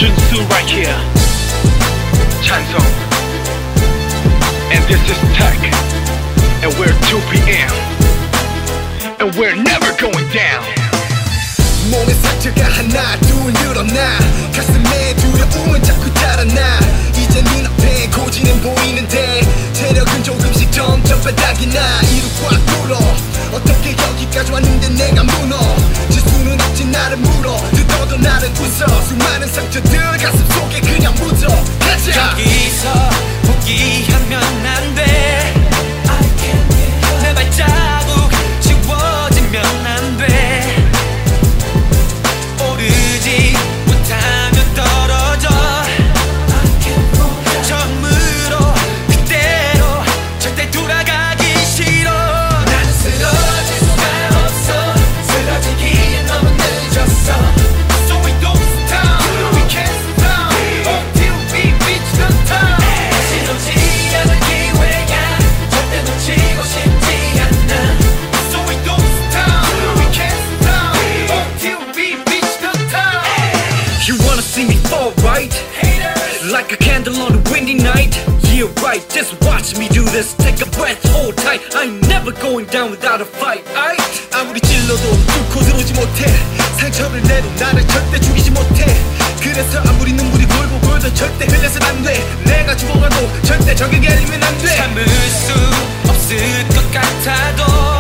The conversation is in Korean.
준수 right here. 찬성. And this is Tech. And we're 2 p.m. And we're never going down. 몸의 상처가 하나 둘 늘어나 가슴에 두려움은 자꾸 자라나 이제 눈앞에 고지는 보이는데 체력은 조금씩 점점 바닥이 나 이루 꽉 물어 어떻게 여기까지 왔는데 내가 무너 질 수는 없지 나를 물어 뜯어도 나는 웃어 수많은 상처들 가슴 속에 그냥 묻어 가자 여기서 포기하면 안돼 내 발자국 지워지면 안돼 오르지 못하면 떨어져 처음으로 그대로 절대 돌아가기 싫어 나는 쓰러질 수가 없어 쓰러지기엔 너무 늦었어 So we don't stop, we can't stop Until we reach the top 다시 놓지 않을 기회야 절대 놓치고 싶지 않아 So we don't stop, we can't stop Until we reach the top You wanna see me fall right? Like a candle on a windy night Yeah right, just watch me do this Take a breath, hold tight I ain't never going down without a fight I 아무리 찔러도 뚫고 들어오지 못해 상처를 내도 나를 절대 죽이지 못해 그래서 아무리 눈물이 골고 골도 절대 흘려선 안돼 내가 죽어가도 절대 적에게 알리면 안돼 참을 수 없을 것 같아도